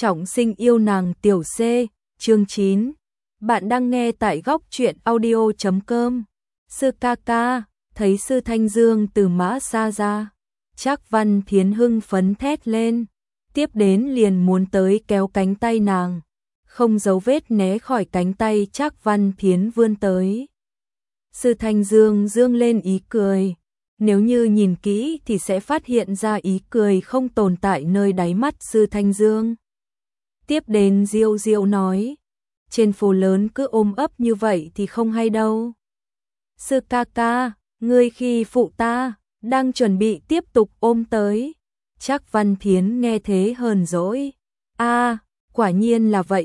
Trọng sinh yêu nàng tiểu C, chương 9. Bạn đang nghe tại góc truyện audio.com. Sư ca ca, thấy Sư Thanh Dương từ mã xa ra. Trác Văn Thiến hưng phấn thét lên. Tiếp đến liền muốn tới kéo cánh tay nàng. Không giấu vết né khỏi cánh tay Trác Văn Thiến vươn tới. Sư Thanh Dương dương lên ý cười. Nếu như nhìn kỹ thì sẽ phát hiện ra ý cười không tồn tại nơi đáy mắt Sư Thanh Dương. Tiếp đến Diêu Diêu nói, trên phố lớn cứ ôm ấp như vậy thì không hay đâu. Sư ca ca, ngươi khi phụ ta, đang chuẩn bị tiếp tục ôm tới. Trác Văn Thiến nghe thế hờn dỗi. Quả nhiên là vậy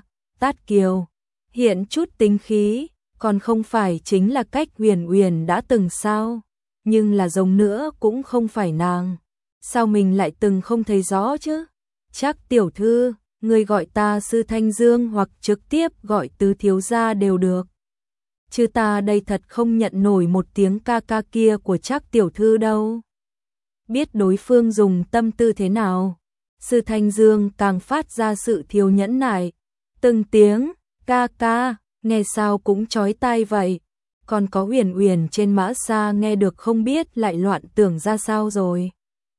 Tát Kiều. Hiện chút tính khí, còn không phải chính là cách Uyển Uyển đã từng sao. Nhưng là giống nữa cũng không phải nàng. Sao mình lại từng không thấy rõ chứ? Trác tiểu thư, người gọi ta Sư Thanh Dương hoặc trực tiếp gọi tứ thiếu gia đều được. Chứ ta đây thật không nhận nổi một tiếng ca ca kia của Trác tiểu thư đâu. Biết đối phương dùng tâm tư thế nào, Sư Thanh Dương càng phát ra sự thiếu nhẫn nại. Từng tiếng ca ca, nghe sao cũng chói tai vậy. Còn có Uyển Uyển trên mã xa nghe được không biết lại loạn tưởng ra sao rồi.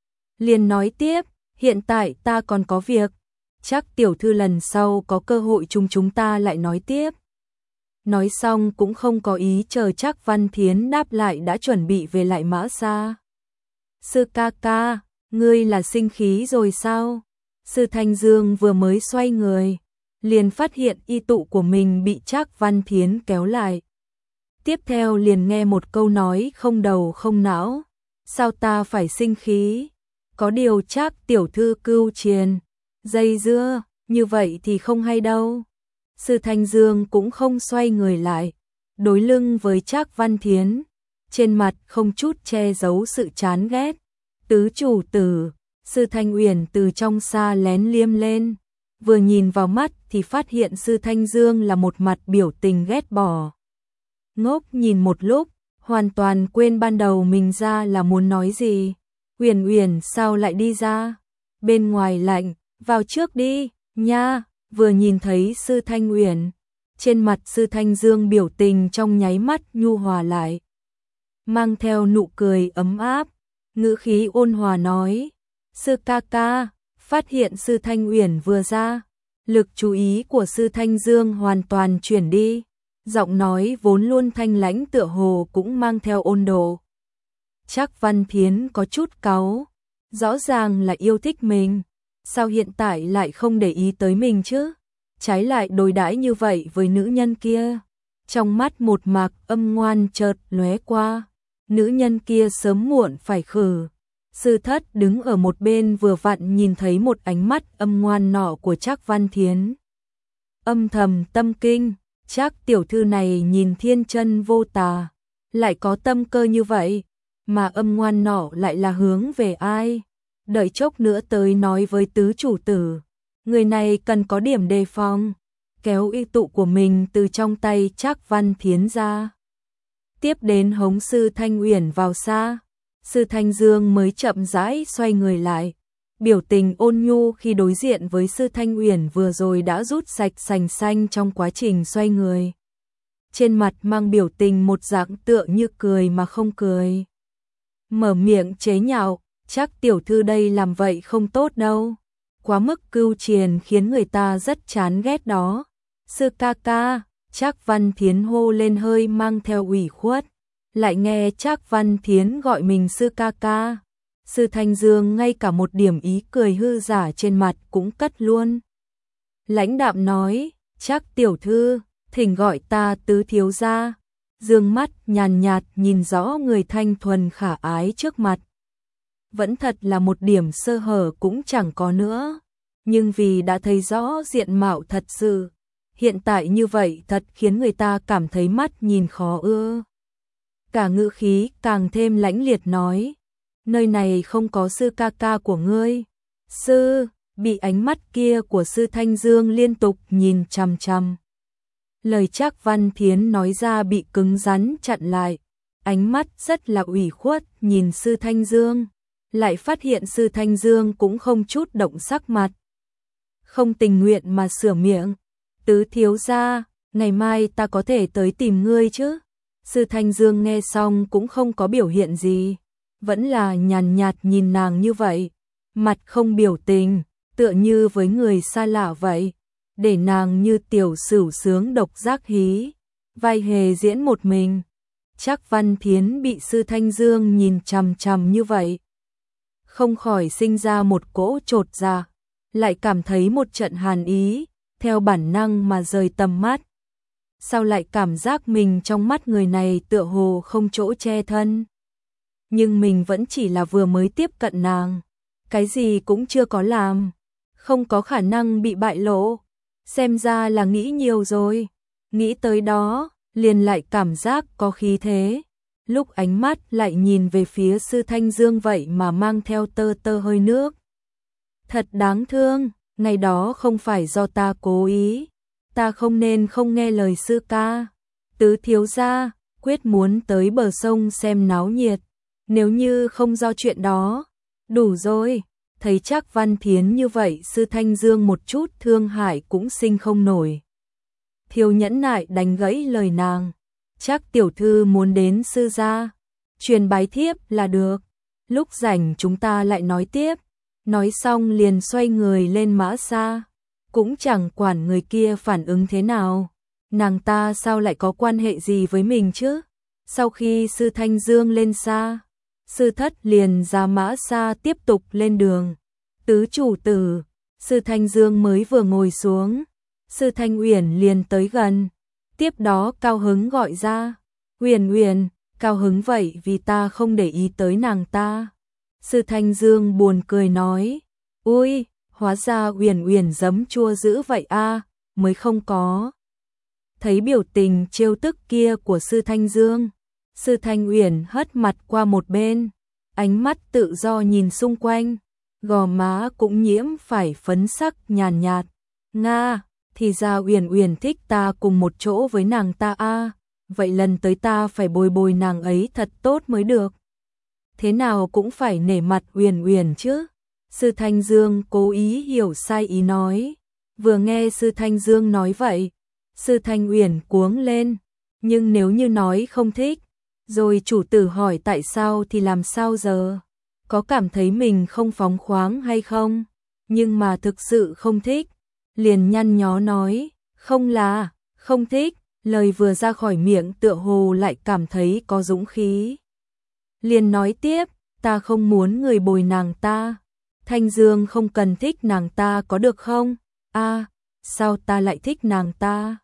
Liền nói tiếp, hiện tại ta còn có việc. Chắc tiểu thư lần sau có cơ hội chúng ta lại nói tiếp. Nói xong cũng không có ý chờ Trác Văn Thiến đáp lại đã chuẩn bị về lại mã xa. Sư ca ca, ngươi là sinh khí rồi sao? Sư Thanh Dương vừa mới xoay người, liền phát hiện y tụ của mình bị Trác Văn Thiến kéo lại. Tiếp theo liền nghe một câu nói không đầu không não. Sao ta phải sinh khí? Có điều Trác tiểu thư cưu triền, dây dưa, như vậy thì không hay đâu. Sư Thanh Dương cũng không xoay người lại, đối lưng với Trác Văn Thiến, trên mặt không chút che giấu sự chán ghét. Tứ chủ tử, Sư Thanh Uyển từ trong xa lén liêm lên, vừa nhìn vào mắt thì phát hiện Sư Thanh Dương là một mặt biểu tình ghét bỏ. Ngốc nhìn một lúc, hoàn toàn quên ban đầu mình ra là muốn nói gì. Uyển Uyển sao lại đi ra? Bên ngoài lạnh, vào trước đi, nha. Vừa nhìn thấy Sư Thanh Uyển, trên mặt Sư Thanh Dương biểu tình trong nháy mắt nhu hòa lại, mang theo nụ cười ấm áp, ngữ khí ôn hòa nói, Sư ca ca. Phát hiện Sư Thanh Uyển vừa ra, lực chú ý của Sư Thanh Dương hoàn toàn chuyển đi, giọng nói vốn luôn thanh lãnh tựa hồ cũng mang theo ôn độ. Trác Văn Thiến có chút cáu, rõ ràng là yêu thích mình, sao hiện tại lại không để ý tới mình chứ? Trái lại đối đãi như vậy với nữ nhân kia. Trong mắt một mạc âm ngoan chợt lóe qua, nữ nhân kia sớm muộn phải khử. Sư thất đứng ở một bên vừa vặn nhìn thấy một ánh mắt âm ngoan nọ của Trác Văn Thiến. Âm thầm tâm kinh, Trác tiểu thư này nhìn thiên chân vô tà, lại có tâm cơ như vậy, mà âm ngoan nọ lại là hướng về ai? Đợi chốc nữa tới nói với tứ chủ tử, người này cần có điểm đề phòng. Kéo y tụ của mình từ trong tay Trác Văn Thiến ra. Tiếp đến hống Sư Thanh Uyển vào xa. Sư Thanh Dương mới chậm rãi xoay người lại. Biểu tình ôn nhu khi đối diện với Sư Thanh Uyển vừa rồi đã rút sạch sành xanh trong quá trình xoay người. Trên mặt mang biểu tình một dạng tựa như cười mà không cười. Mở miệng chế nhạo, Trác tiểu thư đây làm vậy không tốt đâu. Quá mức cưu triền khiến người ta rất chán ghét đó. Sư ca ca, Trác Văn Thiến hô lên hơi mang theo ủy khuất. Lại nghe Trác Văn Thiến gọi mình sư ca ca. Sư Thanh Dương ngay cả một điểm ý cười hư giả trên mặt cũng cất luôn. Lãnh đạm nói, Trác tiểu thư, thỉnh gọi ta tứ thiếu gia. Dương mắt nhàn nhạt nhìn rõ người thanh thuần khả ái trước mặt. Vẫn thật là một điểm sơ hở cũng chẳng có nữa. Nhưng vì đã thấy rõ diện mạo thật sự, hiện tại như vậy thật khiến người ta cảm thấy mắt nhìn khó ưa. Cả ngữ khí càng thêm lãnh liệt nói, nơi này không có sư ca ca của ngươi. Sư, bị ánh mắt kia của Sư Thanh Dương liên tục nhìn chằm chằm. Lời Trác Văn Thiến nói ra bị cứng rắn chặn lại, ánh mắt rất là ủy khuất nhìn Sư Thanh Dương, lại phát hiện Sư Thanh Dương cũng không chút động sắc mặt. không tình nguyện mà sửa miệng. Tứ thiếu gia, ngày mai ta có thể tới tìm ngươi chứ? Sư Thanh Dương nghe xong cũng không có biểu hiện gì, vẫn là nhàn nhạt nhìn nàng như vậy, mặt không biểu tình, tựa như với người xa lạ vậy, để nàng như tiểu sửu sướng độc giác hí, vai hề diễn một mình. Trác Văn Thiến bị Sư Thanh Dương nhìn chằm chằm như vậy, không khỏi sinh ra một cỗ chột dạ, lại cảm thấy một trận hàn ý, theo bản năng mà rời tầm mắt. Sao lại cảm giác mình trong mắt người này tựa hồ không chỗ che thân? Nhưng mình vẫn chỉ là vừa mới tiếp cận nàng, cái gì cũng chưa có làm, không có khả năng bị bại lộ. Xem ra là nghĩ nhiều rồi. Nghĩ tới đó, liền lại cảm giác có khí thế. Lúc ánh mắt lại nhìn về phía Sư Thanh Dương vậy mà mang theo tơ tơ hơi nước. Thật đáng thương, ngày đó không phải do ta cố ý. Ta không nên không nghe lời sư ca. Tứ thiếu gia, quyết muốn tới bờ sông xem náo nhiệt. Nếu như không do chuyện đó, đủ rồi. Thấy Trác Văn Thiến như vậy, Sư Thanh Dương một chút thương hại cũng sinh không nổi. Thiếu nhẫn nại đánh gãy lời nàng. Trác tiểu thư muốn đến sư gia, truyền bái thiếp là được. Lúc rảnh chúng ta lại nói tiếp. Nói xong liền xoay người lên mã xa. Cũng chẳng quản người kia phản ứng thế nào. Nàng ta sao lại có quan hệ gì với mình chứ? Sau khi Sư Thanh Dương lên xa, sư thất liền ra mã xa tiếp tục lên đường. Tứ chủ tử, Sư Thanh Dương mới vừa ngồi xuống, Sư Thanh Uyển liền tới gần, tiếp đó cao hứng gọi ra, Uyển Uyển, cao hứng vậy vì ta không để ý tới nàng ta. Sư Thanh Dương buồn cười nói, ui, hóa ra Uyển Uyển giấm chua dữ vậy a, mới không có. Thấy biểu tình trêu tức kia của Sư Thanh Dương, Sư Thanh Uyển hất mặt qua một bên, ánh mắt tự do nhìn xung quanh, gò má cũng nhiễm phải phấn sắc nhàn nhạt. Nga, thì ra Uyển Uyển thích ta cùng một chỗ với nàng ta a, vậy lần tới ta phải bồi bồi nàng ấy thật tốt mới được. Thế nào cũng phải nể mặt Uyển Uyển chứ. Sư Thanh Dương cố ý hiểu sai ý nói. Vừa nghe Sư Thanh Dương nói vậy, Sư Thanh Uyển cuống lên, nhưng nếu như nói không thích, rồi chủ tử hỏi tại sao thì làm sao giờ? Có cảm thấy mình không phóng khoáng hay không? Nhưng mà thực sự không thích, liền nhăn nhó nói, không là, không thích, lời vừa ra khỏi miệng tựa hồ lại cảm thấy có dũng khí. Liền nói tiếp, ta không muốn người bồi nàng ta. Thanh Dương không cần thích nàng ta có được không? A, sao ta lại thích nàng ta?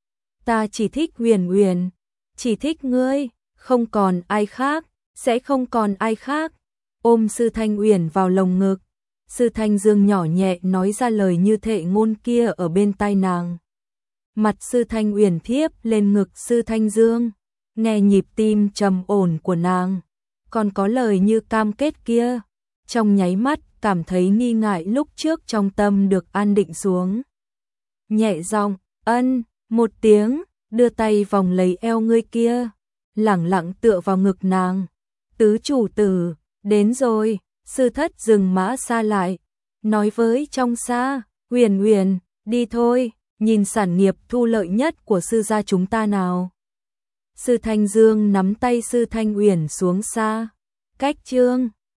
Ta chỉ thích Uyển Uyển, chỉ thích ngươi, không còn ai khác, sẽ không còn ai khác. Ôm Sư Thanh Uyển vào lồng ngực, Sư Thanh Dương nhỏ nhẹ nói ra lời như thệ ngôn kia ở bên tai nàng. Mặt Sư Thanh Uyển thiếp lên ngực Sư Thanh Dương, nghe nhịp tim trầm ổn của nàng, còn có lời như cam kết kia, trong nháy mắt cảm thấy nghi ngại lúc trước trong tâm được an định xuống. Nhẹ giọng, ân, một tiếng, đưa tay vòng lấy eo ngươi kia, lẳng lặng tựa vào ngực nàng. Tứ chủ tử, đến rồi. Sư thất dừng mã xa lại, nói với trong xa, Uyển Uyển, đi thôi, nhìn sản nghiệp thu lợi nhất của sư gia chúng ta nào. Sư Thanh Dương nắm tay Sư Thanh Uyển xuống xa, cách chương